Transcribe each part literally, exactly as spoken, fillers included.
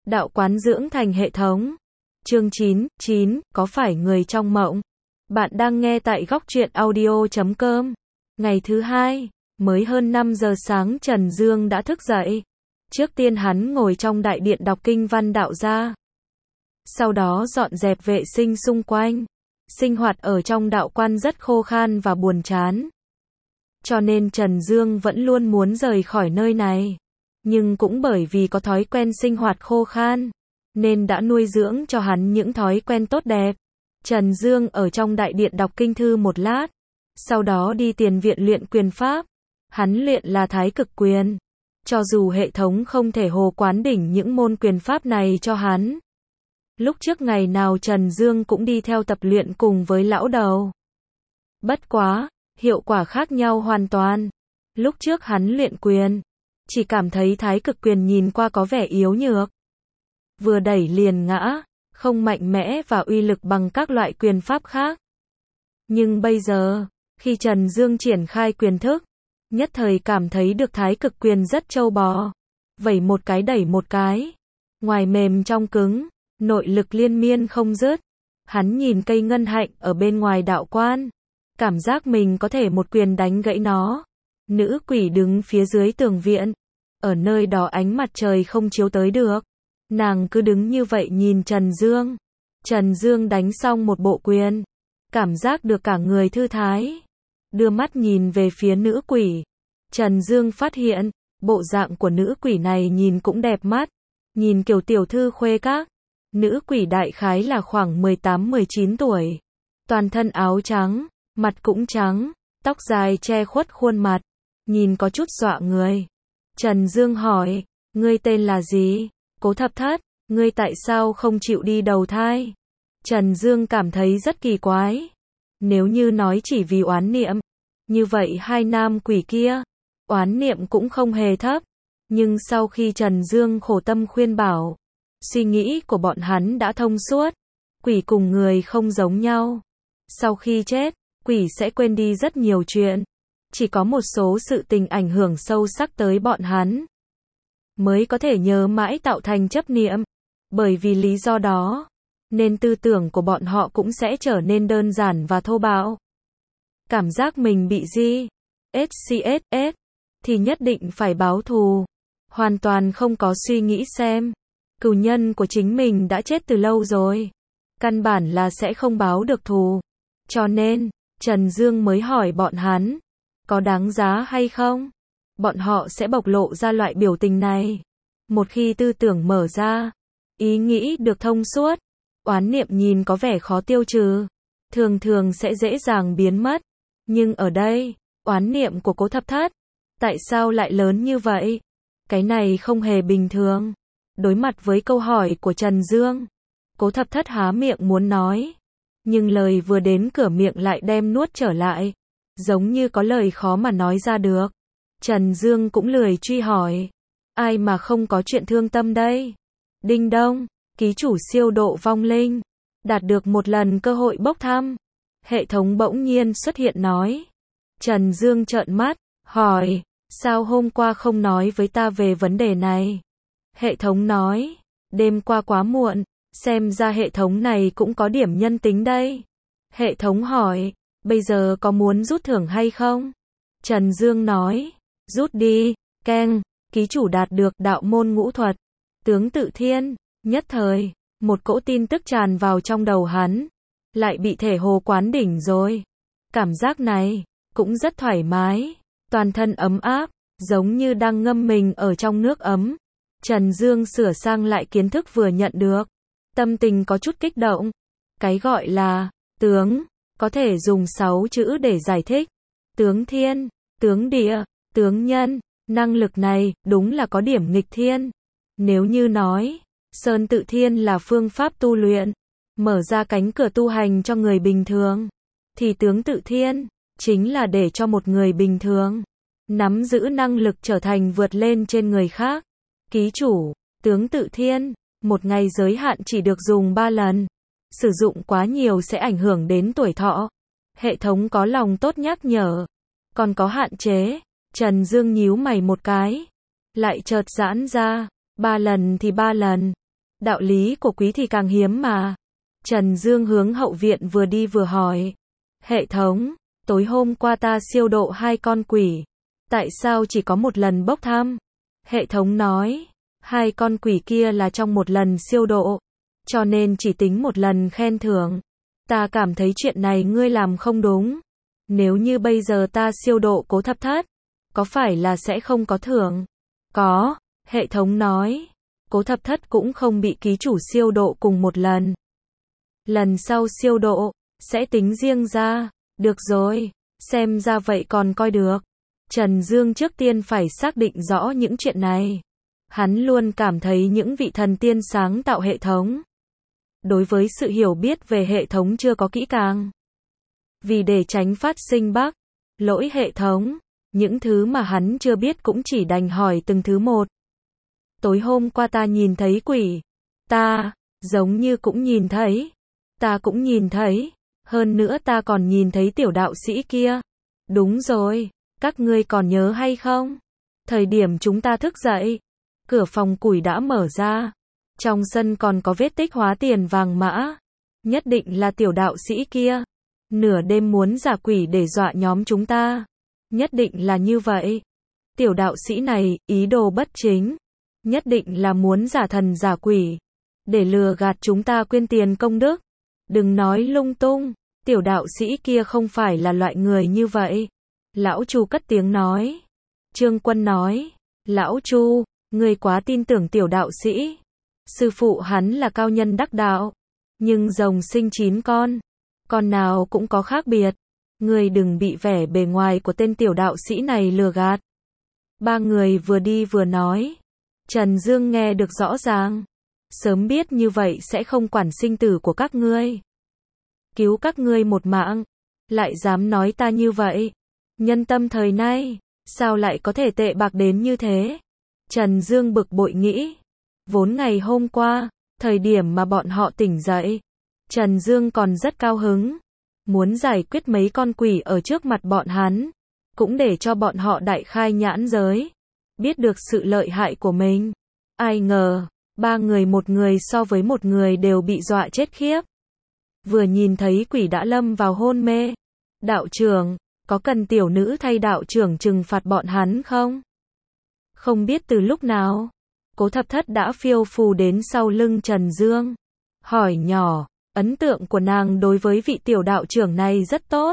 Đạo quán dưỡng thành hệ thống. Chương chín, chín, có phải người trong mộng? Bạn đang nghe tại góc truyện audio chấm com. Ngày thứ hai, mới hơn năm giờ sáng Trần Dương đã thức dậy. Trước tiên hắn ngồi trong đại điện đọc kinh văn đạo gia. Sau đó dọn dẹp vệ sinh xung quanh. Sinh hoạt ở trong đạo quan rất khô khan và buồn chán. Cho nên Trần Dương vẫn luôn muốn rời khỏi nơi này. Nhưng cũng bởi vì có thói quen sinh hoạt khô khan, nên đã nuôi dưỡng cho hắn những thói quen tốt đẹp. Trần Dương ở trong đại điện đọc kinh thư một lát, sau đó đi tiền viện luyện quyền pháp. Hắn luyện là Thái Cực Quyền. Cho dù hệ thống không thể hồ quán đỉnh những môn quyền pháp này cho hắn. Lúc trước ngày nào Trần Dương cũng đi theo tập luyện cùng với lão đầu. Bất quá, hiệu quả khác nhau hoàn toàn. Lúc trước hắn luyện quyền, chỉ cảm thấy Thái Cực Quyền nhìn qua có vẻ yếu nhược. Vừa đẩy liền ngã, không mạnh mẽ và uy lực bằng các loại quyền pháp khác. Nhưng bây giờ, khi Trần Dương triển khai quyền thức, nhất thời cảm thấy được Thái Cực Quyền rất trâu bò. Vẩy một cái đẩy một cái. Ngoài mềm trong cứng, nội lực liên miên không dứt. Hắn nhìn cây ngân hạnh ở bên ngoài đạo quan. Cảm giác mình có thể một quyền đánh gãy nó. Nữ quỷ đứng phía dưới tường viện. Ở nơi đó ánh mặt trời không chiếu tới được. Nàng cứ đứng như vậy nhìn Trần Dương. Trần Dương đánh xong một bộ quyền. Cảm giác được cả người thư thái. Đưa mắt nhìn về phía nữ quỷ. Trần Dương phát hiện, bộ dạng của nữ quỷ này nhìn cũng đẹp mắt. Nhìn kiểu tiểu thư khuê các. Nữ quỷ đại khái là khoảng mười tám mười chín tuổi. Toàn thân áo trắng, mặt cũng trắng, tóc dài che khuất khuôn mặt. Nhìn có chút dọa người. Trần Dương hỏi, ngươi tên là gì? Cố Thập Thất, ngươi tại sao không chịu đi đầu thai? Trần Dương cảm thấy rất kỳ quái. Nếu như nói chỉ vì oán niệm, như vậy hai nam quỷ kia, oán niệm cũng không hề thấp. Nhưng sau khi Trần Dương khổ tâm khuyên bảo, suy nghĩ của bọn hắn đã thông suốt. Quỷ cùng người không giống nhau. Sau khi chết, quỷ sẽ quên đi rất nhiều chuyện. Chỉ có một số sự tình ảnh hưởng sâu sắc tới bọn hắn, mới có thể nhớ mãi tạo thành chấp niệm. Bởi vì lý do đó, nên tư tưởng của bọn họ cũng sẽ trở nên đơn giản và thô bạo. Cảm giác mình bị gì? ét xê ét ét, thì nhất định phải báo thù. Hoàn toàn không có suy nghĩ xem, cừu nhân của chính mình đã chết từ lâu rồi. Căn bản là sẽ không báo được thù. Cho nên, Trần Dương mới hỏi bọn hắn, có đáng giá hay không? Bọn họ sẽ bộc lộ ra loại biểu tình này. Một khi tư tưởng mở ra, ý nghĩ được thông suốt, oán niệm nhìn có vẻ khó tiêu trừ, thường thường sẽ dễ dàng biến mất. Nhưng ở đây, oán niệm của Cố Thập Thất, tại sao lại lớn như vậy? Cái này không hề bình thường. Đối mặt với câu hỏi của Trần Dương, Cố Thập Thất há miệng muốn nói, nhưng lời vừa đến cửa miệng lại đem nuốt trở lại. Giống như có lời khó mà nói ra được. Trần Dương cũng lười truy hỏi. Ai mà không có chuyện thương tâm đây? Đinh đông, ký chủ siêu độ vong linh. Đạt được một lần cơ hội bốc thăm. Hệ thống bỗng nhiên xuất hiện nói. Trần Dương trợn mắt, hỏi, sao hôm qua không nói với ta về vấn đề này? Hệ thống nói, đêm qua quá muộn, xem ra hệ thống này cũng có điểm nhân tính đây. Hệ thống hỏi, bây giờ có muốn rút thưởng hay không? Trần Dương nói, rút đi, keng, ký chủ đạt được đạo môn ngũ thuật, tướng tự thiên. Nhất thời, một cỗ tin tức tràn vào trong đầu hắn, lại bị thể hồ quán đỉnh rồi. Cảm giác này, cũng rất thoải mái, toàn thân ấm áp, giống như đang ngâm mình ở trong nước ấm. Trần Dương sửa sang lại kiến thức vừa nhận được, tâm tình có chút kích động. Cái gọi là, tướng, có thể dùng sáu chữ để giải thích. Tướng thiên, tướng địa, tướng nhân, năng lực này đúng là có điểm nghịch thiên. Nếu như nói, Sơn Tự Thiên là phương pháp tu luyện, mở ra cánh cửa tu hành cho người bình thường, thì tướng Tự Thiên chính là để cho một người bình thường nắm giữ năng lực trở thành vượt lên trên người khác. Ký chủ, tướng Tự Thiên, một ngày giới hạn chỉ được dùng ba lần. Sử dụng quá nhiều sẽ ảnh hưởng đến tuổi thọ. Hệ thống có lòng tốt nhắc nhở. Còn có hạn chế. Trần Dương nhíu mày một cái. Lại chợt giãn ra. Ba lần thì ba lần. đạo lý của quý thì càng hiếm mà. Trần Dương hướng hậu viện vừa đi vừa hỏi. Hệ thống, tối hôm qua ta siêu độ hai con quỷ. Tại sao chỉ có một lần bốc thăm? Hệ thống nói, hai con quỷ kia là trong một lần siêu độ, cho nên chỉ tính một lần khen thưởng. Ta cảm thấy chuyện này ngươi làm không đúng. Nếu như bây giờ ta siêu độ Cố Thập Thất, có phải là sẽ không có thưởng? Có, hệ thống nói. Cố Thập Thất cũng không bị ký chủ siêu độ cùng một lần. Lần sau siêu độ, sẽ tính riêng ra. Được rồi, xem ra vậy còn coi được. Trần Dương trước tiên phải xác định rõ những chuyện này. Hắn luôn cảm thấy những vị thần tiên sáng tạo hệ thống, đối với sự hiểu biết về hệ thống chưa có kỹ càng. Vì để tránh phát sinh bug, lỗi hệ thống, những thứ mà hắn chưa biết cũng chỉ đành hỏi từng thứ một. Tối hôm qua ta nhìn thấy quỷ. Ta, giống như cũng nhìn thấy. Ta cũng nhìn thấy. Hơn nữa ta còn nhìn thấy tiểu đạo sĩ kia. Đúng rồi, các ngươi còn nhớ hay không? Thời điểm chúng ta thức dậy, cửa phòng củi đã mở ra. Trong sân còn có vết tích hóa tiền vàng mã. Nhất định là tiểu đạo sĩ kia. Nửa đêm muốn giả quỷ để dọa nhóm chúng ta. Nhất định là như vậy. Tiểu đạo sĩ này, ý đồ bất chính. Nhất định là muốn giả thần giả quỷ. Để lừa gạt chúng ta quyên tiền công đức. Đừng nói lung tung. Tiểu đạo sĩ kia không phải là loại người như vậy. Lão Chu cất tiếng nói. Trương Quân nói. Lão Chu, ngươi quá tin tưởng tiểu đạo sĩ. Sư phụ hắn là cao nhân đắc đạo. Nhưng rồng sinh chín con. Con nào cũng có khác biệt. Ngươi đừng bị vẻ bề ngoài của tên tiểu đạo sĩ này lừa gạt. Ba người vừa đi vừa nói. Trần Dương nghe được rõ ràng. Sớm biết như vậy sẽ không quản sinh tử của các ngươi. Cứu các ngươi một mạng. Lại dám nói ta như vậy. Nhân tâm thời nay, sao lại có thể tệ bạc đến như thế? Trần Dương bực bội nghĩ. Vốn ngày hôm qua, thời điểm mà bọn họ tỉnh dậy, Trần Dương còn rất cao hứng. Muốn giải quyết mấy con quỷ ở trước mặt bọn hắn. Cũng để cho bọn họ đại khai nhãn giới. Biết được sự lợi hại của mình. Ai ngờ, ba người một người so với một người đều bị dọa chết khiếp. Vừa nhìn thấy quỷ đã lâm vào hôn mê. Đạo trưởng, có cần tiểu nữ thay đạo trưởng trừng phạt bọn hắn không? Không biết từ lúc nào, Cố Thập Thất đã phiêu phù đến sau lưng Trần Dương. Hỏi nhỏ, ấn tượng của nàng đối với vị tiểu đạo trưởng này rất tốt.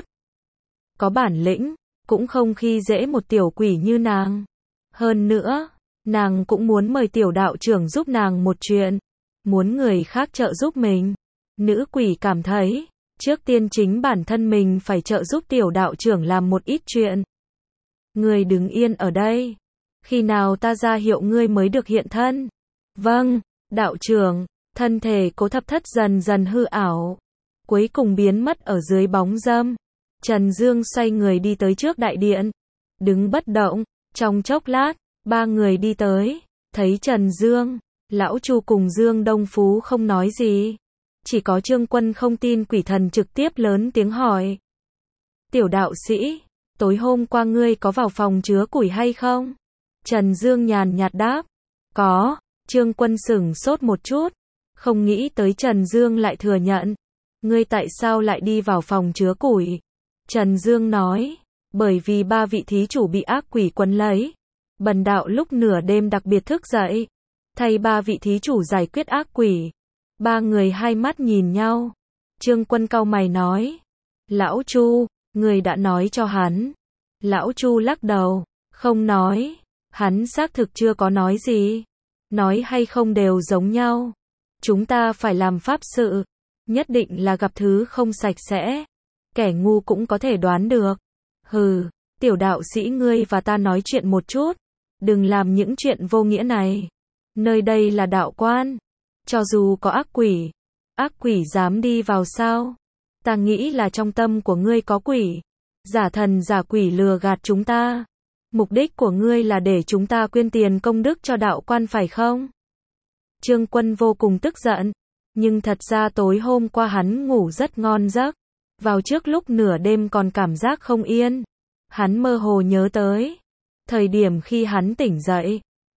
Có bản lĩnh, cũng không khi dễ một tiểu quỷ như nàng. Hơn nữa, nàng cũng muốn mời tiểu đạo trưởng giúp nàng một chuyện. Muốn người khác trợ giúp mình. Nữ quỷ cảm thấy, trước tiên chính bản thân mình phải trợ giúp tiểu đạo trưởng làm một ít chuyện. Ngươi đứng yên ở đây. Khi nào ta ra hiệu ngươi mới được hiện thân? Vâng, đạo trưởng. Thân thể Cố Thập Thất dần dần hư ảo. Cuối cùng biến mất ở dưới bóng râm. Trần Dương xoay người đi tới trước đại điện. Đứng bất động. Trong chốc lát, ba người đi tới. Thấy Trần Dương, Lão Chu cùng Dương Đông Phú không nói gì. Chỉ có Trương Quân không tin quỷ thần trực tiếp lớn tiếng hỏi. Tiểu đạo sĩ, tối hôm qua ngươi có vào phòng chứa củi hay không? Trần Dương nhàn nhạt đáp. Có. Trương Quân sửng sốt một chút. Không nghĩ tới Trần Dương lại thừa nhận. Ngươi tại sao lại đi vào phòng chứa củi? Trần Dương nói. Bởi vì ba vị thí chủ bị ác quỷ quấn lấy. Bần đạo lúc nửa đêm đặc biệt thức dậy. Thay ba vị thí chủ giải quyết ác quỷ. Ba người hai mắt nhìn nhau. Trương Quân cau mày nói. Lão Chu, người đã nói cho hắn. Lão Chu lắc đầu. Không nói. Hắn xác thực chưa có nói gì. Nói hay không đều giống nhau. Chúng ta phải làm pháp sự. Nhất định là gặp thứ không sạch sẽ. Kẻ ngu cũng có thể đoán được. Hừ, tiểu đạo sĩ ngươi và ta nói chuyện một chút. Đừng làm những chuyện vô nghĩa này. Nơi đây là đạo quan. Cho dù có ác quỷ, ác quỷ dám đi vào sao? Ta nghĩ là trong tâm của ngươi có quỷ. Giả thần giả quỷ lừa gạt chúng ta. Mục đích của ngươi là để chúng ta quyên tiền công đức cho đạo quan phải không? Trương Quân vô cùng tức giận. Nhưng thật ra tối hôm qua hắn ngủ rất ngon giấc. Vào trước lúc nửa đêm còn cảm giác không yên. Hắn mơ hồ nhớ tới thời điểm khi hắn tỉnh dậy.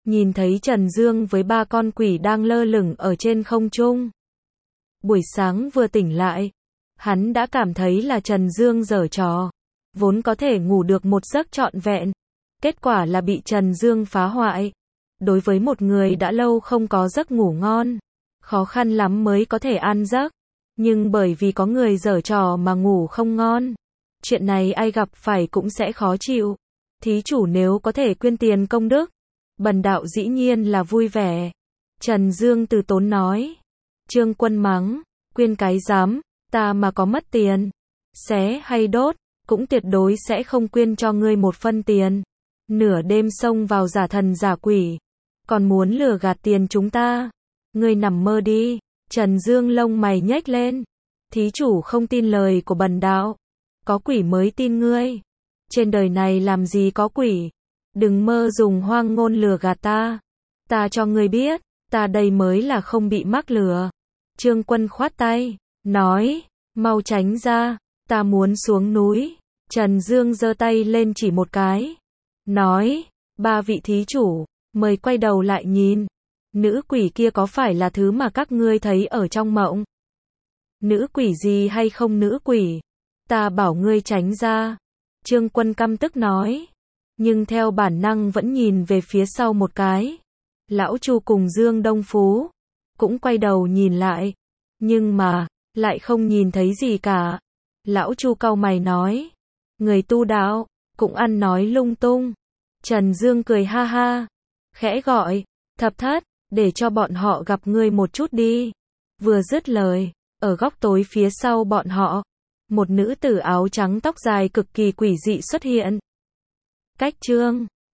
nhìn thấy Trần Dương với ba con quỷ đang lơ lửng ở trên không trung. Buổi sáng vừa tỉnh lại, hắn đã cảm thấy là Trần Dương giở trò, vốn có thể ngủ được một giấc trọn vẹn, kết quả là bị Trần Dương phá hoại. Đối với một người đã lâu không có giấc ngủ ngon, khó khăn lắm mới có thể an giấc, nhưng bởi vì có người giở trò mà ngủ không ngon, chuyện này ai gặp phải cũng sẽ khó chịu. Thí chủ nếu có thể quyên tiền công đức, bần đạo dĩ nhiên là vui vẻ. Trần Dương từ tốn nói. Trương Quân mắng, quyên cái dám, ta mà có mất tiền, xé hay đốt, cũng tuyệt đối sẽ không quyên cho ngươi một phân tiền. Nửa đêm xông vào giả thần giả quỷ, còn muốn lừa gạt tiền chúng ta. Ngươi nằm mơ đi. Trần Dương lông mày nhếch lên. Thí chủ không tin lời của bần đạo, có quỷ mới tin ngươi. Trên đời này làm gì có quỷ, đừng mơ dùng hoang ngôn lừa gạt ta. Ta cho ngươi biết, ta đây mới là không bị mắc lừa. Trương Quân khoát tay, nói, mau tránh ra, ta muốn xuống núi. Trần Dương giơ tay lên chỉ một cái, nói, ba vị thí chủ, mời quay đầu lại nhìn. Nữ quỷ kia có phải là thứ mà các ngươi thấy ở trong mộng? Nữ quỷ gì hay không nữ quỷ? Ta bảo ngươi tránh ra. Trương Quân căm tức nói, nhưng theo bản năng vẫn nhìn về phía sau một cái. Lão Chu cùng Dương Đông Phú cũng quay đầu nhìn lại, nhưng mà lại không nhìn thấy gì cả. Lão Chu cau mày nói, người tu đạo cũng ăn nói lung tung. Trần Dương cười ha ha, khẽ gọi, Thập Thất, để cho bọn họ gặp ngươi một chút đi. Vừa dứt lời, ở góc tối phía sau bọn họ, một nữ tử áo trắng tóc dài cực kỳ quỷ dị xuất hiện. Cách chương